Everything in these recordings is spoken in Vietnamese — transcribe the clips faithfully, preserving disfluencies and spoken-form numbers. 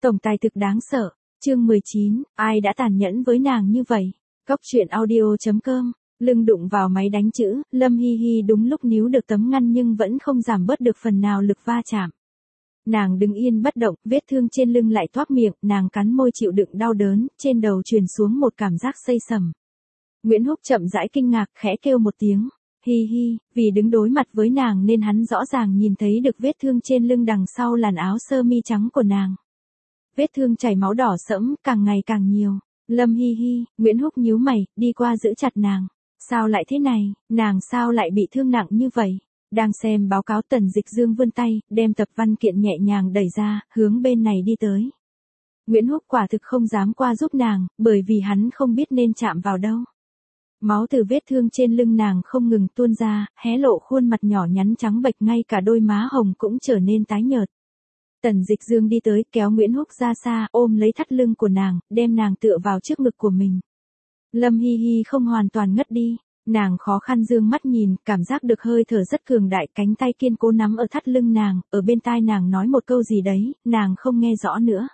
Tổng tài thực đáng sợ. Chương mười chín, ai đã tàn nhẫn với nàng như vậy? Cốc truyện audio chấm com. Lưng đụng vào máy đánh chữ, Lâm Hi Hi đúng lúc níu được tấm ngăn nhưng vẫn không giảm bớt được phần nào lực va chạm. Nàng đứng yên bất động, vết thương trên lưng lại toác miệng, nàng cắn môi chịu đựng đau đớn, trên đầu truyền xuống một cảm giác xây sầm. Nguyễn Húc chậm rãi kinh ngạc, khẽ kêu một tiếng. Hi hi, vì đứng đối mặt với nàng nên hắn rõ ràng nhìn thấy được vết thương trên lưng đằng sau làn áo sơ mi trắng của nàng. Vết thương chảy máu đỏ sẫm, càng ngày càng nhiều. Lâm Hi Hi, Nguyễn Húc nhíu mày, đi qua giữ chặt nàng. Sao lại thế này, nàng sao lại bị thương nặng như vậy? Đang xem báo cáo Tần Dịch Dương vươn tay, đem tập văn kiện nhẹ nhàng đẩy ra, hướng bên này đi tới. Nguyễn Húc quả thực không dám qua giúp nàng, bởi vì hắn không biết nên chạm vào đâu. Máu từ vết thương trên lưng nàng không ngừng tuôn ra, hé lộ khuôn mặt nhỏ nhắn trắng bệch, ngay cả đôi má hồng cũng trở nên tái nhợt. Tần Dịch Dương đi tới, kéo Nguyễn Húc ra xa, ôm lấy thắt lưng của nàng, đem nàng tựa vào trước ngực của mình. Lâm Hi Hi không hoàn toàn ngất đi, nàng khó khăn dương mắt nhìn, cảm giác được hơi thở rất cường đại, cánh tay kiên cố nắm ở thắt lưng nàng, ở bên tai nàng nói một câu gì đấy, nàng không nghe rõ nữa.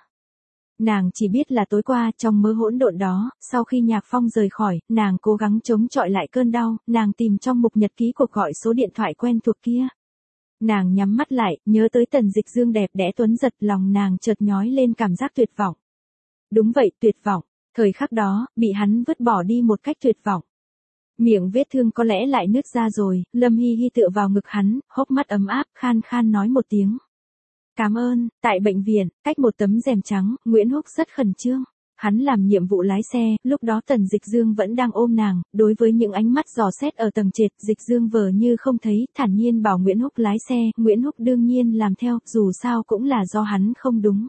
Nàng chỉ biết là tối qua, trong mớ hỗn độn đó, sau khi Nhạc Phong rời khỏi, nàng cố gắng chống chọi lại cơn đau, nàng tìm trong mục nhật ký cuộc gọi số điện thoại quen thuộc kia. Nàng nhắm mắt lại, nhớ tới Tần Dịch Dương đẹp đẽ tuấn giật, lòng nàng chợt nhói lên cảm giác tuyệt vọng. Đúng vậy, tuyệt vọng. Thời khắc đó, bị hắn vứt bỏ đi một cách tuyệt vọng. Miệng vết thương có lẽ lại nứt ra rồi, Lâm Hi Hi tựa vào ngực hắn, hốc mắt ấm áp, khan khan nói một tiếng. Cảm ơn. Tại bệnh viện, cách một tấm rèm trắng, Nguyễn Húc rất khẩn trương. Hắn làm nhiệm vụ lái xe, lúc đó Tần Dịch Dương vẫn đang ôm nàng, đối với những ánh mắt dò xét ở tầng trệt, Dịch Dương vờ như không thấy, thản nhiên bảo Nguyễn Húc lái xe, Nguyễn Húc đương nhiên làm theo, dù sao cũng là do hắn không đúng.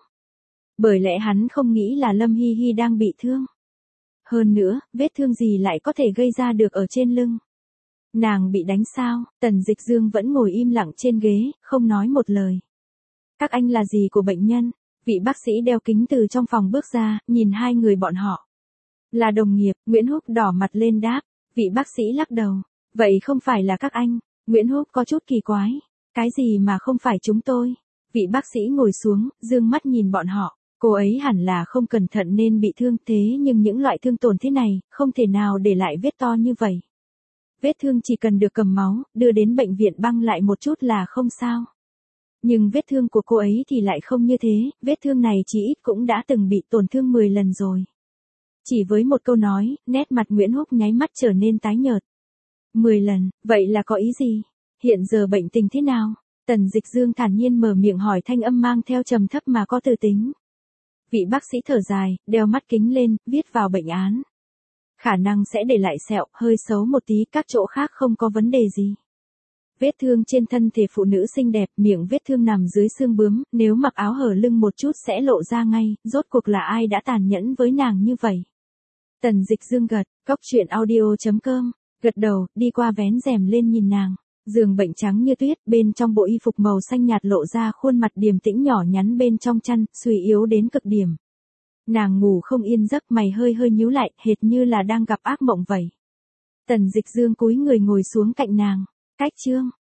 Bởi lẽ hắn không nghĩ là Lâm Hi Hi đang bị thương. Hơn nữa, vết thương gì lại có thể gây ra được ở trên lưng? Nàng bị đánh sao? Tần Dịch Dương vẫn ngồi im lặng trên ghế, không nói một lời. Các anh là gì của bệnh nhân? Vị bác sĩ đeo kính từ trong phòng bước ra, nhìn hai người bọn họ. Là đồng nghiệp, Nguyễn Húc đỏ mặt lên đáp. Vị bác sĩ lắc đầu. Vậy không phải là các anh? Nguyễn Húc có chút kỳ quái. Cái gì mà không phải chúng tôi? Vị bác sĩ ngồi xuống, dương mắt nhìn bọn họ. Cô ấy hẳn là không cẩn thận nên bị thương, thế nhưng những loại thương tổn thế này, không thể nào để lại vết to như vậy. Vết thương chỉ cần được cầm máu, đưa đến bệnh viện băng lại một chút là không sao. Nhưng vết thương của cô ấy thì lại không như thế, vết thương này chỉ ít cũng đã từng bị tổn thương mười lần rồi. Chỉ với một câu nói, nét mặt Nguyễn Húc nháy mắt trở nên tái nhợt. mười lần, vậy là có ý gì? Hiện giờ bệnh tình thế nào? Tần Dịch Dương thản nhiên mở miệng hỏi, thanh âm mang theo trầm thấp mà có tư tính. Vị bác sĩ thở dài, đeo mắt kính lên, viết vào bệnh án. Khả năng sẽ để lại sẹo, hơi xấu một tí, các chỗ khác không có vấn đề gì. Vết thương trên thân thể phụ nữ xinh đẹp, miệng vết thương nằm dưới xương bướm, nếu mặc áo hở lưng một chút sẽ lộ ra ngay, rốt cuộc là ai đã tàn nhẫn với nàng như vậy? Tần Dịch Dương gật, cốc truyện audio chấm com, gật đầu, đi qua vén rèm lên nhìn nàng. Giường bệnh trắng như tuyết, bên trong bộ y phục màu xanh nhạt lộ ra khuôn mặt điềm tĩnh nhỏ nhắn bên trong chăn, suy yếu đến cực điểm. Nàng ngủ không yên giấc, mày hơi hơi nhíu lại, hệt như là đang gặp ác mộng vậy. Tần Dịch Dương cúi người ngồi xuống cạnh nàng. Cách chương